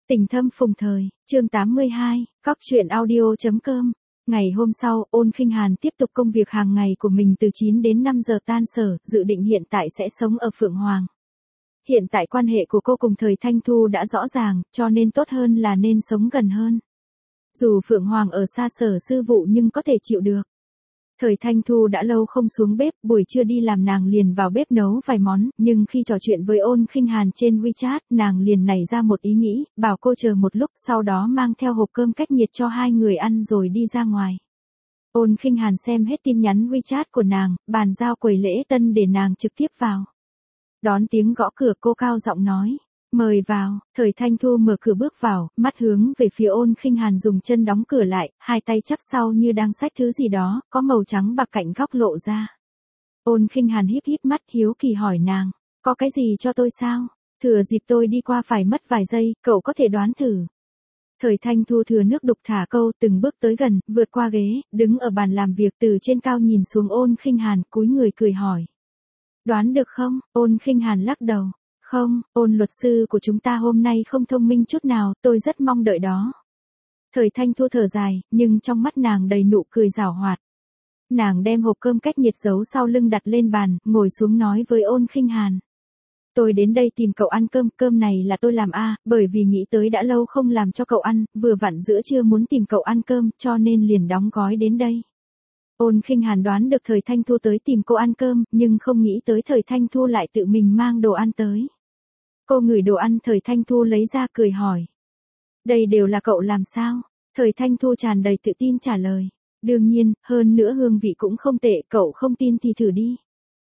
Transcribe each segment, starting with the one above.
Tình thâm phùng thời, chương 82, Cóc truyện audio.com. Ngày hôm sau, Ôn Khinh Hàn tiếp tục công việc hàng ngày của mình từ 9 đến 5 giờ tan sở, dự định hiện tại sẽ sống ở Phượng Hoàng. Hiện tại quan hệ của cô cùng Thời Thanh Thu đã rõ ràng, cho nên tốt hơn là nên sống gần hơn. Dù Phượng Hoàng ở xa sở sư vụ nhưng có thể chịu được. Thời Thanh Thu đã lâu không xuống bếp, buổi trưa đi làm nàng liền vào bếp nấu vài món, nhưng khi trò chuyện với Ôn Khinh Hàn trên WeChat, nàng liền nảy ra một ý nghĩ, bảo cô chờ một lúc, sau đó mang theo hộp cơm cách nhiệt cho hai người ăn rồi đi ra ngoài. Ôn Khinh Hàn xem hết tin nhắn WeChat của nàng, bàn giao quầy lễ tân để nàng trực tiếp vào. Đón tiếng gõ cửa, cô cao giọng nói, mời vào. Thời Thanh Thu mở cửa bước vào, mắt hướng về phía Ôn Khinh Hàn, dùng chân đóng cửa lại, hai tay chắp sau như đang xách thứ gì đó, có màu trắng bạc cạnh góc lộ ra. Ôn Khinh Hàn híp híp mắt hiếu kỳ hỏi nàng, có cái gì cho tôi sao? Thừa dịp tôi đi qua phải mất vài giây, cậu có thể đoán thử. Thời Thanh Thu thừa nước đục thả câu, từng bước tới gần, vượt qua ghế, đứng ở bàn làm việc, từ trên cao nhìn xuống Ôn Khinh Hàn, cúi người cười hỏi. Đoán được không? Ôn Khinh Hàn lắc đầu. Không, Ôn luật sư của chúng ta hôm nay không thông minh chút nào, tôi rất mong đợi đó. Thời Thanh Thu thở dài, nhưng trong mắt nàng đầy nụ cười giảo hoạt. Nàng đem hộp cơm cách nhiệt giấu sau lưng đặt lên bàn, ngồi xuống nói với Ôn Khinh Hàn. Tôi đến đây tìm cậu ăn cơm, cơm này là tôi làm bởi vì nghĩ tới đã lâu không làm cho cậu ăn, vừa vặn giữa trưa muốn tìm cậu ăn cơm, cho nên liền đóng gói đến đây. Ôn Khinh Hàn đoán được Thời Thanh Thu tới tìm cô ăn cơm, nhưng không nghĩ tới Thời Thanh Thu lại tự mình mang đồ ăn tới. Cô ngửi đồ ăn Thời Thanh Thu lấy ra cười hỏi. Đây đều là cậu làm sao? Thời Thanh Thu tràn đầy tự tin trả lời. Đương nhiên, hơn nữa hương vị cũng không tệ, cậu không tin thì thử đi.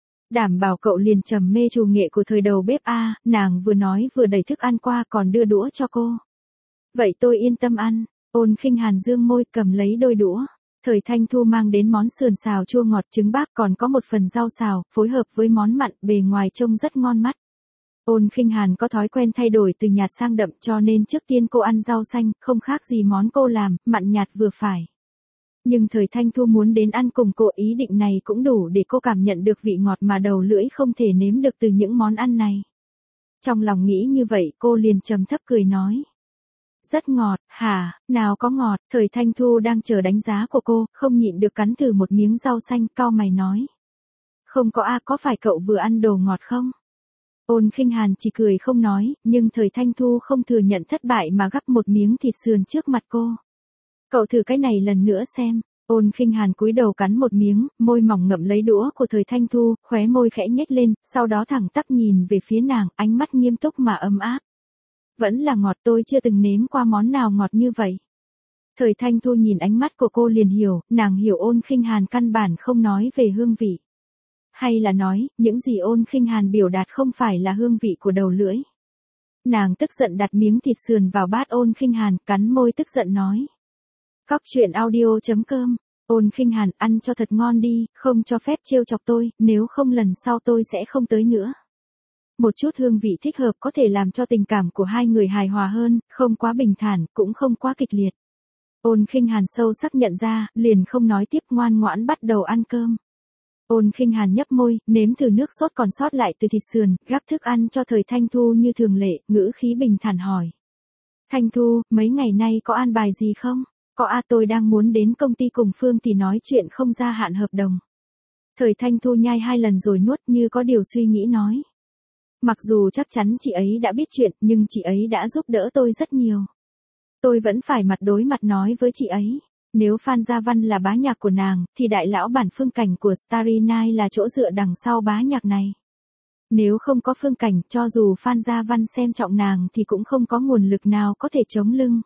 Đảm bảo cậu liền trầm mê chủ nghệ của thời đầu bếp nàng vừa nói vừa đẩy thức ăn qua còn đưa đũa cho cô. Vậy tôi yên tâm ăn. Ôn Khinh Hàn dương môi cầm lấy đôi đũa. Thời Thanh Thu mang đến món sườn xào chua ngọt trứng bác, còn có một phần rau xào, phối hợp với món mặn, bề ngoài trông rất ngon mắt. Ôn Khinh Hàn có thói quen thay đổi từ nhạt sang đậm, cho nên trước tiên cô ăn rau xanh, không khác gì món cô làm, mặn nhạt vừa phải. Nhưng Thời Thanh Thu muốn đến ăn cùng cô, ý định này cũng đủ để cô cảm nhận được vị ngọt mà đầu lưỡi không thể nếm được từ những món ăn này. Trong lòng nghĩ như vậy, cô liền trầm thấp cười nói. Rất ngọt, hả, nào có ngọt. Thời Thanh Thu đang chờ đánh giá của cô, không nhịn được cắn thử một miếng rau xanh, cau mày nói. Không có có phải cậu vừa ăn đồ ngọt không? Ôn Khinh Hàn chỉ cười không nói, nhưng Thời Thanh Thu không thừa nhận thất bại mà gắp một miếng thịt sườn trước mặt cô. Cậu thử cái này lần nữa xem. Ôn Khinh Hàn cúi đầu cắn một miếng, môi mỏng ngậm lấy đũa của Thời Thanh Thu, khóe môi khẽ nhếch lên, sau đó thẳng tắp nhìn về phía nàng, ánh mắt nghiêm túc mà ấm áp. Vẫn là ngọt, tôi chưa từng nếm qua món nào ngọt như vậy. Thời Thanh Thu nhìn ánh mắt của cô liền hiểu, nàng hiểu Ôn Khinh Hàn căn bản không nói về hương vị. Hay là nói, những gì Ôn Khinh Hàn biểu đạt không phải là hương vị của đầu lưỡi. Nàng tức giận đặt miếng thịt sườn vào bát Ôn Khinh Hàn, cắn môi tức giận nói. Cóc truyện audio.com. Ôn Khinh Hàn, ăn cho thật ngon đi, không cho phép trêu chọc tôi, nếu không lần sau tôi sẽ không tới nữa. Một chút hương vị thích hợp có thể làm cho tình cảm của hai người hài hòa hơn, không quá bình thản, cũng không quá kịch liệt. Ôn Khinh Hàn sâu sắc nhận ra, liền không nói tiếp, ngoan ngoãn bắt đầu ăn cơm. Ôn Khinh Hàn nhấp môi, nếm thử nước sốt còn sót lại từ thịt sườn, gắp thức ăn cho Thời Thanh Thu như thường lệ, ngữ khí bình thản hỏi. Thanh Thu, mấy ngày nay có an bài gì không? Có tôi đang muốn đến công ty cùng Phương thì nói chuyện không gia hạn hợp đồng. Thời Thanh Thu nhai 2 lần rồi nuốt, như có điều suy nghĩ nói. Mặc dù chắc chắn chị ấy đã biết chuyện, nhưng chị ấy đã giúp đỡ tôi rất nhiều. Tôi vẫn phải mặt đối mặt nói với chị ấy. Nếu Phan Gia Văn là bá nhạc của nàng, thì đại lão bản Phương Cảnh của Starry Night là chỗ dựa đằng sau bá nhạc này. Nếu không có Phương Cảnh, cho dù Phan Gia Văn xem trọng nàng thì cũng không có nguồn lực nào có thể chống lưng.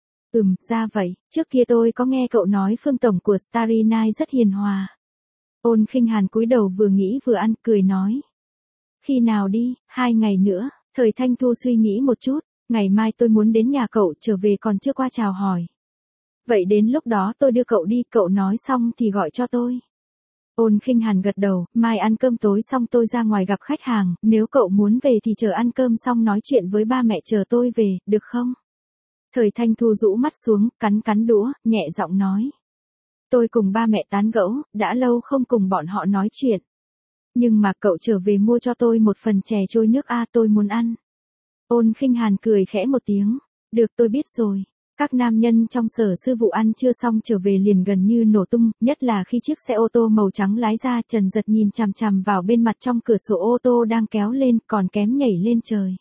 Ra vậy, trước kia tôi có nghe cậu nói Phương tổng của Starry Night rất hiền hòa. Ôn Khinh Hàn cúi đầu vừa nghĩ vừa ăn, cười nói. Khi nào đi? 2 ngày nữa. Thời Thanh Thu suy nghĩ một chút, ngày mai tôi muốn đến nhà cậu, trở về còn chưa qua chào hỏi. Vậy đến lúc đó tôi đưa cậu đi, cậu nói xong thì gọi cho tôi. Ôn Khinh Hàn gật đầu, mai ăn cơm tối xong tôi ra ngoài gặp khách hàng, nếu cậu muốn về thì chờ ăn cơm xong nói chuyện với ba mẹ chờ tôi về, được không? Thời Thanh Thu rũ mắt xuống, cắn đũa, nhẹ giọng nói. Tôi cùng ba mẹ tán gẫu, đã lâu không cùng bọn họ nói chuyện. Nhưng mà cậu trở về mua cho tôi một phần chè trôi nước tôi muốn ăn. Ôn Khinh Hàn cười khẽ một tiếng. Được, tôi biết rồi. Các nam nhân trong sở sư vụ ăn trưa xong trở về liền gần như nổ tung, nhất là khi chiếc xe ô tô màu trắng lái ra, Trần Giật nhìn chằm chằm vào bên mặt trong cửa sổ ô tô đang kéo lên, còn kém nhảy lên trời.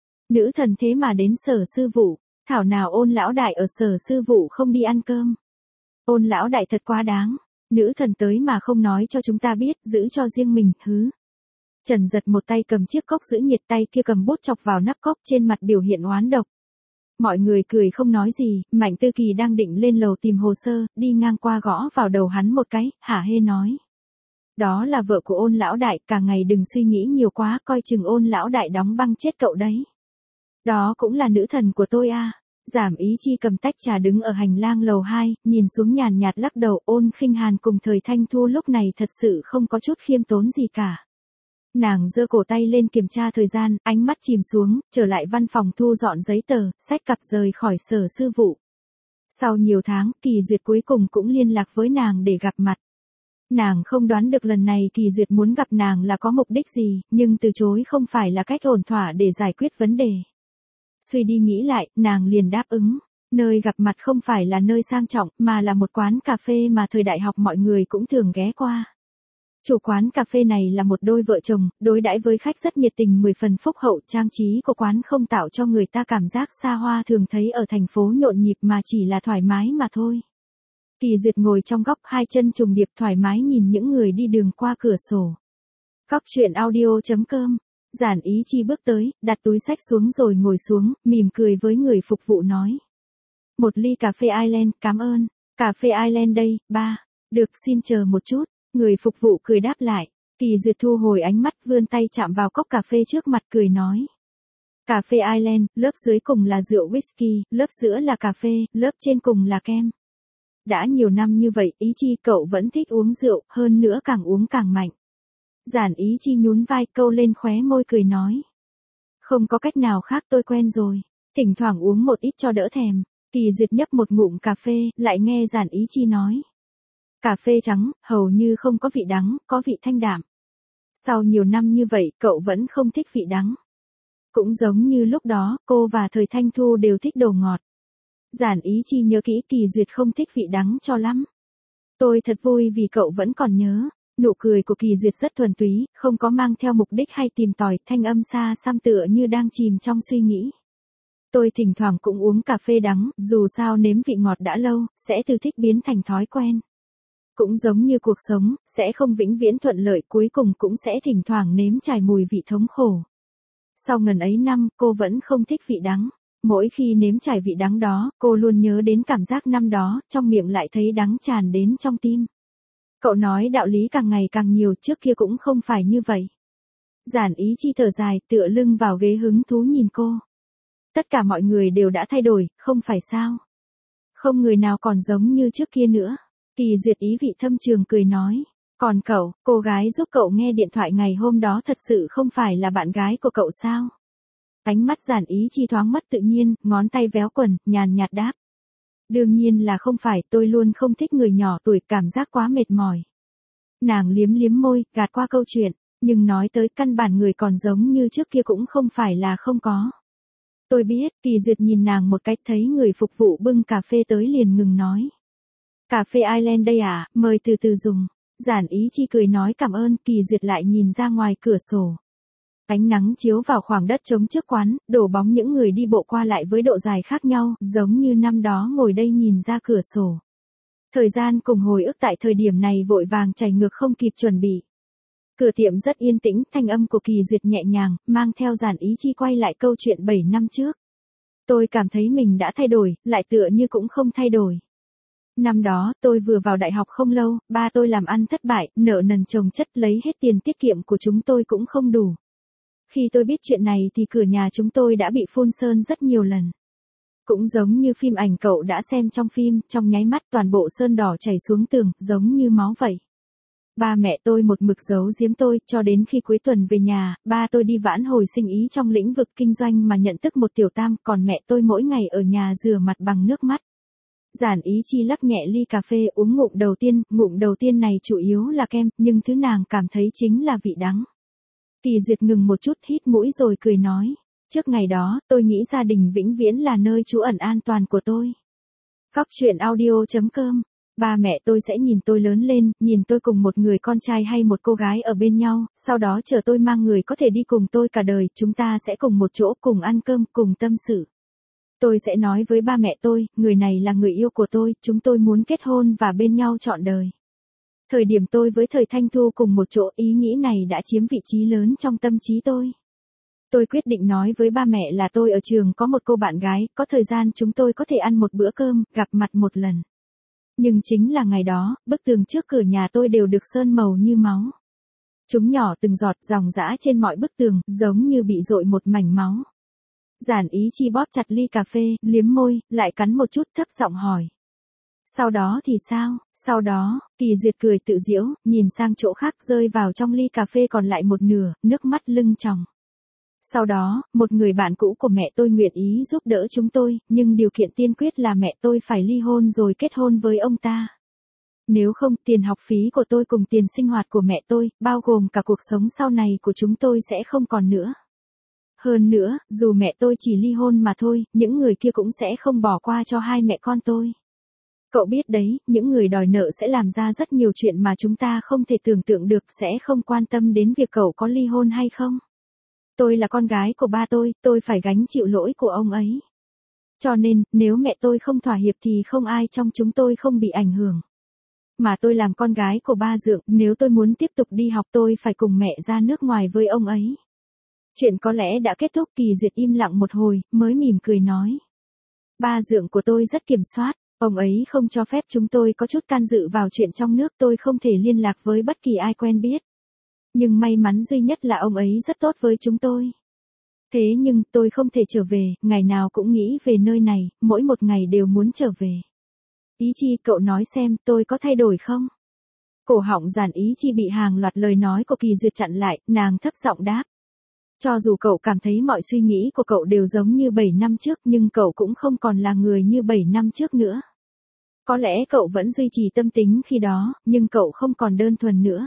Nữ thần thế mà đến sở sư vụ, thảo nào Ôn lão đại ở sở sư vụ không đi ăn cơm. Ôn lão đại thật quá đáng, nữ thần tới mà không nói cho chúng ta biết, giữ cho riêng mình, hứ. Trần Giật một tay cầm chiếc cốc giữ nhiệt, tay kia cầm bút chọc vào nắp cốc, trên mặt biểu hiện oán độc. Mọi người cười không nói gì, Mạnh Tư Kỳ đang định lên lầu tìm hồ sơ, đi ngang qua gõ vào đầu hắn một cái, hả hê nói. Đó là vợ của Ôn lão đại, cả ngày đừng suy nghĩ nhiều quá, coi chừng Ôn lão đại đóng băng chết cậu đấy. Đó cũng là nữ thần của tôi à. Giảm Ý Chi cầm tách trà đứng ở hành lang lầu 2, nhìn xuống nhàn nhạt lắc đầu. Ôn Khinh Hàn cùng Thời Thanh Thu lúc này thật sự không có chút khiêm tốn gì cả. Nàng giơ cổ tay lên kiểm tra thời gian, ánh mắt chìm xuống, trở lại văn phòng thu dọn giấy tờ, xách cặp rời khỏi sở sư vụ. Sau nhiều tháng, Kỳ Duyệt cuối cùng cũng liên lạc với nàng để gặp mặt. Nàng không đoán được lần này Kỳ Duyệt muốn gặp nàng là có mục đích gì, nhưng từ chối không phải là cách ổn thỏa để giải quyết vấn đề. Suy đi nghĩ lại, nàng liền đáp ứng. Nơi gặp mặt không phải là nơi sang trọng, mà là một quán cà phê mà thời đại học mọi người cũng thường ghé qua. Chủ quán cà phê này là một đôi vợ chồng, đối đãi với khách rất nhiệt tình, 10 phần phúc hậu. Trang trí của quán không tạo cho người ta cảm giác xa hoa thường thấy ở thành phố nhộn nhịp, mà chỉ là thoải mái mà thôi. Kỳ Duyệt ngồi trong góc, hai chân trùng điệp thoải mái nhìn những người đi đường qua cửa sổ. Góc chuyện audio.com. Giản Ý Chi bước tới, đặt túi xách xuống rồi ngồi xuống, mỉm cười với người phục vụ nói. Một ly cà phê Ireland, cảm ơn. Cà phê Ireland đây, ba. Được, xin chờ một chút. Người phục vụ cười đáp lại. Kỳ Duyệt thu hồi ánh mắt, vươn tay chạm vào cốc cà phê trước mặt, cười nói. Cà phê Ireland, lớp dưới cùng là rượu whisky, lớp giữa là cà phê, lớp trên cùng là kem. Đã nhiều năm như vậy, Ý Chi cậu vẫn thích uống rượu, hơn nữa càng uống càng mạnh. Giản Ý Chi nhún vai, câu lên khóe môi cười nói. Không có cách nào khác, tôi quen rồi. Thỉnh thoảng uống một ít cho đỡ thèm. Kỳ Duyệt nhấp một ngụm cà phê, lại nghe Giản Ý Chi nói. Cà phê trắng, hầu như không có vị đắng, có vị thanh đạm. Sau nhiều năm như vậy, cậu vẫn không thích vị đắng. Cũng giống như lúc đó, cô và Thời Thanh Thu đều thích đồ ngọt. Giản Ý Chi nhớ kỹ Kỳ Duyệt không thích vị đắng cho lắm. Tôi thật vui vì cậu vẫn còn nhớ. Nụ cười của Kỳ Duyệt rất thuần túy, không có mang theo mục đích hay tìm tòi, thanh âm xa xăm tựa như đang chìm trong suy nghĩ. Tôi thỉnh thoảng cũng uống cà phê đắng, dù sao nếm vị ngọt đã lâu, sẽ từ thích biến thành thói quen. Cũng giống như cuộc sống, sẽ không vĩnh viễn thuận lợi, cuối cùng cũng sẽ thỉnh thoảng nếm trải mùi vị thống khổ. Sau ngần ấy năm, cô vẫn không thích vị đắng. Mỗi khi nếm trải vị đắng đó, cô luôn nhớ đến cảm giác năm đó, trong miệng lại thấy đắng tràn đến trong tim. Cậu nói đạo lý càng ngày càng nhiều, trước kia cũng không phải như vậy. Giản Ý Chi thở dài, tựa lưng vào ghế hứng thú nhìn cô. Tất cả mọi người đều đã thay đổi, không phải sao? Không người nào còn giống như trước kia nữa. Kỳ Duyệt ý vị thâm trường cười nói. Còn cậu, cô gái giúp cậu nghe điện thoại ngày hôm đó thật sự không phải là bạn gái của cậu sao? Ánh mắt Giản Ý Chi thoáng mất tự nhiên, ngón tay véo quần, nhàn nhạt đáp. Đương nhiên là không phải, tôi luôn không thích người nhỏ tuổi, cảm giác quá mệt mỏi. Nàng liếm liếm môi, gạt qua câu chuyện, nhưng nói tới căn bản người còn giống như trước kia cũng không phải là không có. Tôi biết. Kỳ Duyệt nhìn nàng một cách, thấy người phục vụ bưng cà phê tới liền ngừng nói. Cà phê Ireland đây à, mời từ từ dùng. Giản Ý Chi cười nói cảm ơn. Kỳ Duyệt lại nhìn ra ngoài cửa sổ. Ánh nắng chiếu vào khoảng đất trống trước quán, đổ bóng những người đi bộ qua lại với độ dài khác nhau, giống như năm đó ngồi đây nhìn ra cửa sổ. Thời gian cùng hồi ức tại thời điểm này vội vàng chảy ngược không kịp chuẩn bị. Cửa tiệm rất yên tĩnh, thanh âm của Kỳ Duyệt nhẹ nhàng, mang theo Giản Ý Chi quay lại câu chuyện 7 năm trước. Tôi cảm thấy mình đã thay đổi, lại tựa như cũng không thay đổi. Năm đó, tôi vừa vào đại học không lâu, ba tôi làm ăn thất bại, nợ nần chồng chất, lấy hết tiền tiết kiệm của chúng tôi cũng không đủ. Khi tôi biết chuyện này thì cửa nhà chúng tôi đã bị phun sơn rất nhiều lần. Cũng giống như phim ảnh cậu đã xem trong phim, trong nháy mắt toàn bộ sơn đỏ chảy xuống tường, giống như máu vậy. Ba mẹ tôi một mực giấu giếm tôi, cho đến khi cuối tuần về nhà, ba tôi đi vãn hồi sinh ý trong lĩnh vực kinh doanh mà nhận tức một tiểu tam, còn mẹ tôi mỗi ngày ở nhà rửa mặt bằng nước mắt. Giản Ý Chi lắc nhẹ ly cà phê, uống ngụm đầu tiên này chủ yếu là kem, nhưng thứ nàng cảm thấy chính là vị đắng. Kỳ Duyệt ngừng một chút, hít mũi rồi cười nói. Trước ngày đó, tôi nghĩ gia đình vĩnh viễn là nơi trú ẩn an toàn của tôi. Góc truyện audio.com. Ba mẹ tôi sẽ nhìn tôi lớn lên, nhìn tôi cùng một người con trai hay một cô gái ở bên nhau, sau đó chờ tôi mang người có thể đi cùng tôi cả đời, chúng ta sẽ cùng một chỗ, cùng ăn cơm, cùng tâm sự. Tôi sẽ nói với ba mẹ tôi, người này là người yêu của tôi, chúng tôi muốn kết hôn và bên nhau trọn đời. Thời điểm tôi với Thời Thanh Thu cùng một chỗ, ý nghĩ này đã chiếm vị trí lớn trong tâm trí tôi. Tôi quyết định nói với ba mẹ là tôi ở trường có một cô bạn gái, có thời gian chúng tôi có thể ăn một bữa cơm, gặp mặt một lần. Nhưng chính là ngày đó, bức tường trước cửa nhà tôi đều được sơn màu như máu. Chúng nhỏ từng giọt ròng rã trên mọi bức tường, giống như bị dội một mảnh máu. Giản Ý Chi bóp chặt ly cà phê, liếm môi, lại cắn một chút, thấp giọng hỏi. Sau đó thì sao? Sau đó, Kỳ Duyệt cười tự giễu, nhìn sang chỗ khác, rơi vào trong ly cà phê còn lại một nửa, nước mắt lưng tròng. Sau đó, một người bạn cũ của mẹ tôi nguyện ý giúp đỡ chúng tôi, nhưng điều kiện tiên quyết là mẹ tôi phải ly hôn rồi kết hôn với ông ta. Nếu không, tiền học phí của tôi cùng tiền sinh hoạt của mẹ tôi, bao gồm cả cuộc sống sau này của chúng tôi sẽ không còn nữa. Hơn nữa, dù mẹ tôi chỉ ly hôn mà thôi, những người kia cũng sẽ không bỏ qua cho hai mẹ con tôi. Cậu biết đấy, những người đòi nợ sẽ làm ra rất nhiều chuyện mà chúng ta không thể tưởng tượng được, sẽ không quan tâm đến việc cậu có ly hôn hay không. Tôi là con gái của ba tôi phải gánh chịu lỗi của ông ấy. Cho nên, nếu mẹ tôi không thỏa hiệp thì không ai trong chúng tôi không bị ảnh hưởng. Mà tôi làm con gái của ba Dượng, nếu tôi muốn tiếp tục đi học tôi phải cùng mẹ ra nước ngoài với ông ấy. Chuyện có lẽ đã kết thúc. Kỳ Duyệt im lặng một hồi, mới mỉm cười nói. Ba Dượng của tôi rất kiểm soát, ông ấy không cho phép chúng tôi có chút can dự vào chuyện trong nước, tôi không thể liên lạc với bất kỳ ai quen biết. Nhưng may mắn duy nhất là ông ấy rất tốt với chúng tôi. Thế nhưng, tôi không thể trở về, ngày nào cũng nghĩ về nơi này, mỗi một ngày đều muốn trở về. Ý Chi, cậu nói xem, tôi có thay đổi không? Cổ họng Giản Ý Chi bị hàng loạt lời nói của Kỳ Duyệt chặn lại, nàng thấp giọng đáp. Cho dù cậu cảm thấy mọi suy nghĩ của cậu đều giống như 7 năm trước, nhưng cậu cũng không còn là người như 7 năm trước nữa. Có lẽ cậu vẫn duy trì tâm tính khi đó, nhưng cậu không còn đơn thuần nữa.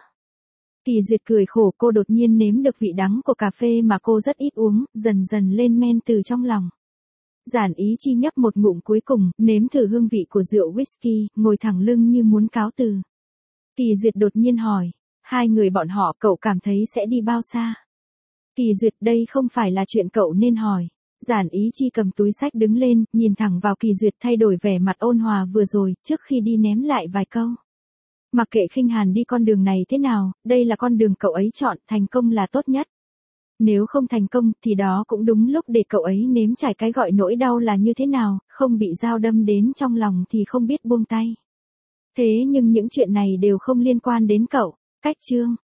Kỳ Duyệt cười khổ, cô đột nhiên nếm được vị đắng của cà phê mà cô rất ít uống, dần dần lên men từ trong lòng. Giản Ý Chi nhấp một ngụm cuối cùng, nếm thử hương vị của rượu whisky, ngồi thẳng lưng như muốn cáo từ. Kỳ Duyệt đột nhiên hỏi, hai người bọn họ cậu cảm thấy sẽ đi bao xa? Kỳ Duyệt, đây không phải là chuyện cậu nên hỏi. Giản Ý Chi cầm túi sách đứng lên, nhìn thẳng vào Kỳ Duyệt, thay đổi vẻ mặt ôn hòa vừa rồi, trước khi đi ném lại vài câu. Mặc kệ Khinh Hàn đi con đường này thế nào, đây là con đường cậu ấy chọn, thành công là tốt nhất. Nếu không thành công, thì đó cũng đúng lúc để cậu ấy nếm trải cái gọi nỗi đau là như thế nào, không bị dao đâm đến trong lòng thì không biết buông tay. Thế nhưng những chuyện này đều không liên quan đến cậu. Cách chương